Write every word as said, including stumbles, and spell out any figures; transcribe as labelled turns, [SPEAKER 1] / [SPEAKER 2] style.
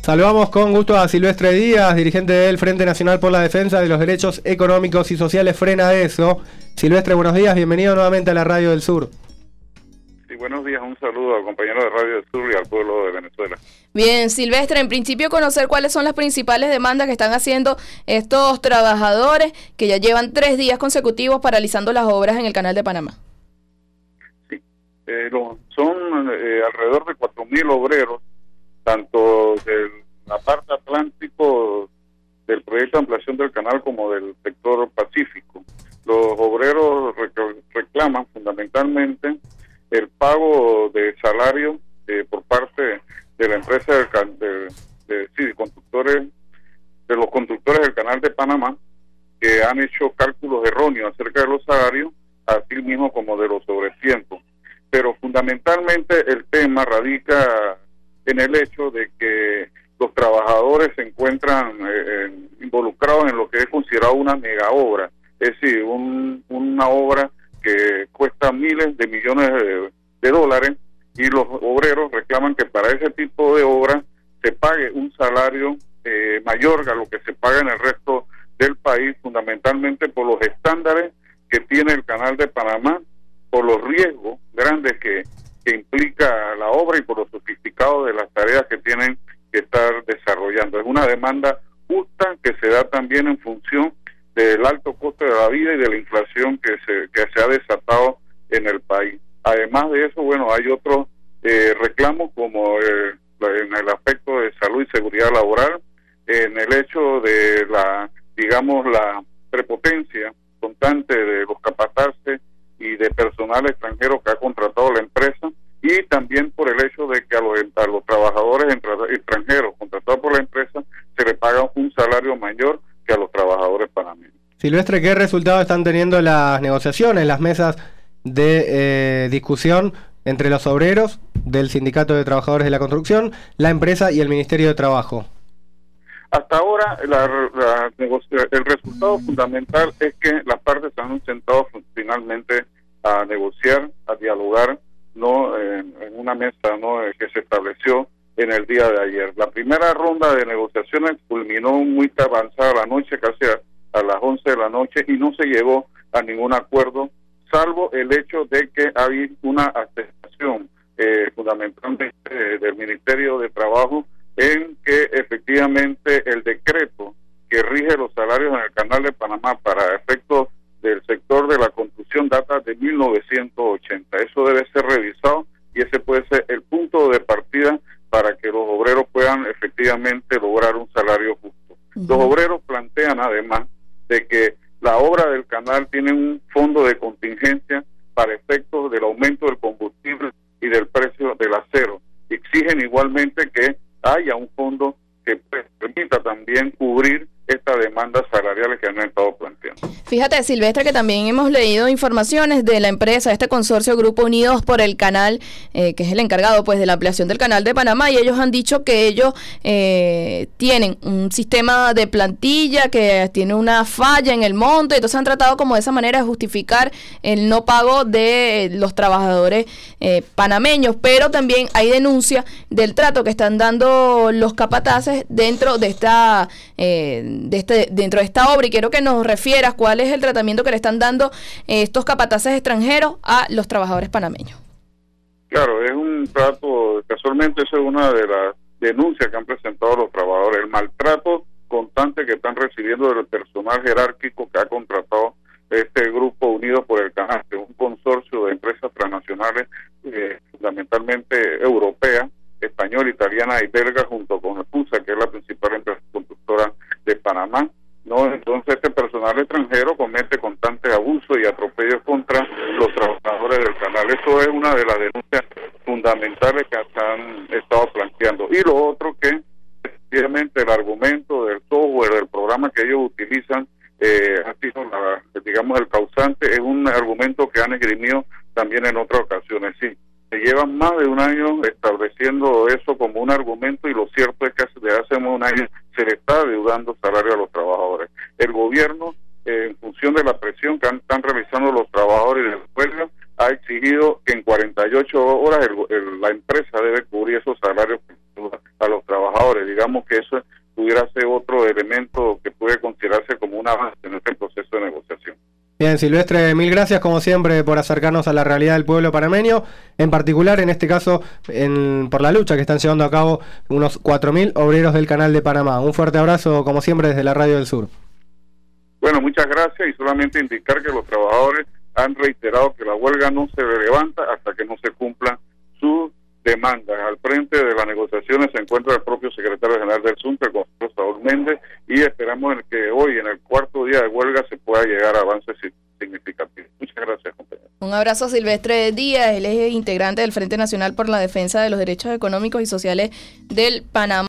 [SPEAKER 1] Saludamos con gusto a Silvestre Díaz, dirigente del Frente Nacional por la Defensa de los Derechos Económicos y Sociales Frena Eso. Silvestre, buenos días, bienvenido nuevamente a la Radio del Sur.
[SPEAKER 2] Sí, buenos días, un saludo al compañero de Radio del Sur y al pueblo de Venezuela.
[SPEAKER 3] Bien, Silvestre, en principio conocer cuáles son las principales demandas que están haciendo estos trabajadores que ya llevan tres días consecutivos paralizando las obras en el Canal de Panamá.
[SPEAKER 2] Sí, eh, lo, son eh, alrededor de cuatro mil obreros, tanto de la parte atlántico del proyecto de ampliación del canal como del sector pacífico. Los obreros rec- reclaman fundamentalmente el pago de salario eh, por parte de la empresa del can- de, de, sí, de conductores, de los conductores del Canal de Panamá, que han hecho cálculos erróneos acerca de los salarios, así mismo como de los sobretiempos. Pero fundamentalmente el tema radica en el hecho de que los trabajadores se encuentran eh, involucrados en lo que es considerado una mega obra, es decir, un, una obra que cuesta miles de millones de, de dólares, y los obreros reclaman que para ese tipo de obra se pague un salario eh, mayor a lo que se paga en el resto del país, fundamentalmente por los estándares que tiene el Canal de Panamá, por los riesgos grandes que que implica la obra y por lo sofisticado de las tareas que tienen que estar desarrollando. Es una demanda justa que se da también en función del alto costo de la vida y de la inflación que se que se ha desatado en el país. Además de eso, bueno, hay otros eh, reclamos como eh, en el aspecto de salud y seguridad laboral, en el hecho de la, digamos, la prepotencia constante de los capataces y de personal extranjero que ha contratado la empresa, y también por el hecho de que a los, a los trabajadores extranjeros contratados por la empresa se les paga un salario mayor que a los trabajadores panameños.
[SPEAKER 1] Silvestre, ¿qué resultados están teniendo las negociaciones, las mesas de eh, discusión entre los obreros del Sindicato de Trabajadores de la Construcción, la empresa y el Ministerio de Trabajo?
[SPEAKER 2] Hasta ahora la, la negocia- el resultado fundamental es que las partes se han sentado finalmente a negociar, a dialogar, no en, en una mesa no que se estableció en el día de ayer. La primera ronda de negociaciones culminó muy avanzada la noche, casi a, a las once de la noche, y no se llegó a ningún acuerdo, salvo el hecho de que hay una aceptación eh, fundamentalmente eh, del Ministerio de Trabajo en que efectivamente el decreto que rige los salarios en el Canal de Panamá para efectos del sector de la construcción data de mil novecientos ochenta. Eso debe ser revisado y ese puede ser el punto de partida para que los obreros puedan efectivamente lograr un salario justo. Uh-huh. Los obreros plantean además de que la obra del canal tiene un fondo de contingencia para efectos del aumento del combustible y del precio del acero. Exigen igualmente que haya un fondo que permita también cubrir estas demandas salariales que han estado planteando.
[SPEAKER 3] Fíjate, Silvestre, que también hemos leído informaciones de la empresa, este consorcio Grupo Unidos por el Canal, eh, que es el encargado pues de la ampliación del Canal de Panamá, y ellos han dicho que ellos eh, tienen un sistema de plantilla que tiene una falla en el monto, y entonces han tratado como de esa manera de justificar el no pago de los trabajadores eh, panameños, pero también hay denuncia del trato que están dando los capataces dentro de esta eh, de este dentro de esta obra, y quiero que nos refieras cuál es el tratamiento que le están dando eh, estos capataces extranjeros a los trabajadores panameños.
[SPEAKER 2] Claro, es un trato, casualmente eso es una de las denuncias que han presentado los trabajadores, el maltrato constante que están recibiendo del personal jerárquico que ha contratado este Grupo Unidos por el Canal, que es un consorcio de empresas transnacionales eh, fundamentalmente europeas, española, italiana y belga, junto con EPUSA, que es la principal empresa constructora de Panamá, ¿no? Entonces este personal extranjero comete constantes abusos y atropellos contra los trabajadores del canal. Eso es una de las denuncias fundamentales que se han estado planteando. Y lo otro que, efectivamente, el argumento del software, del programa que ellos utilizan, eh, ha sido, la, digamos, el causante, es un argumento que han esgrimido también en otras ocasiones. Sí, se llevan más de un año estableciendo eso como un argumento, y lo cierto es que desde hace un año se le está deudando salario a los trabajadores. El gobierno, eh, en función de la presión que han, están realizando los trabajadores de la huelga, ha exigido que en cuarenta y ocho horas el, el, la empresa debe cubrir esos salarios a los trabajadores, digamos. consideramos que eso pudiera ser otro elemento que puede considerarse como un avance en este proceso de negociación.
[SPEAKER 1] Bien, Silvestre, mil gracias como siempre por acercarnos a la realidad del pueblo panameño, en particular en este caso en, por la lucha que están llevando a cabo unos cuatro mil obreros del Canal de Panamá. Un fuerte abrazo como siempre desde la Radio del Sur.
[SPEAKER 2] Bueno, muchas gracias y solamente indicar que los trabajadores han reiterado que la huelga no se levanta hasta que no se cumplan sus demandas. Al frente de las negociaciones se encuentra el propio secretario general del SUNTE, el consejero Saúl Méndez, y esperamos en que hoy, en el cuarto día de huelga, se pueda llegar a avances significativos. Muchas gracias, compañero.
[SPEAKER 3] Un abrazo a Silvestre Díaz, él es integrante del Frente Nacional por la Defensa de los Derechos Económicos y Sociales del Panamá.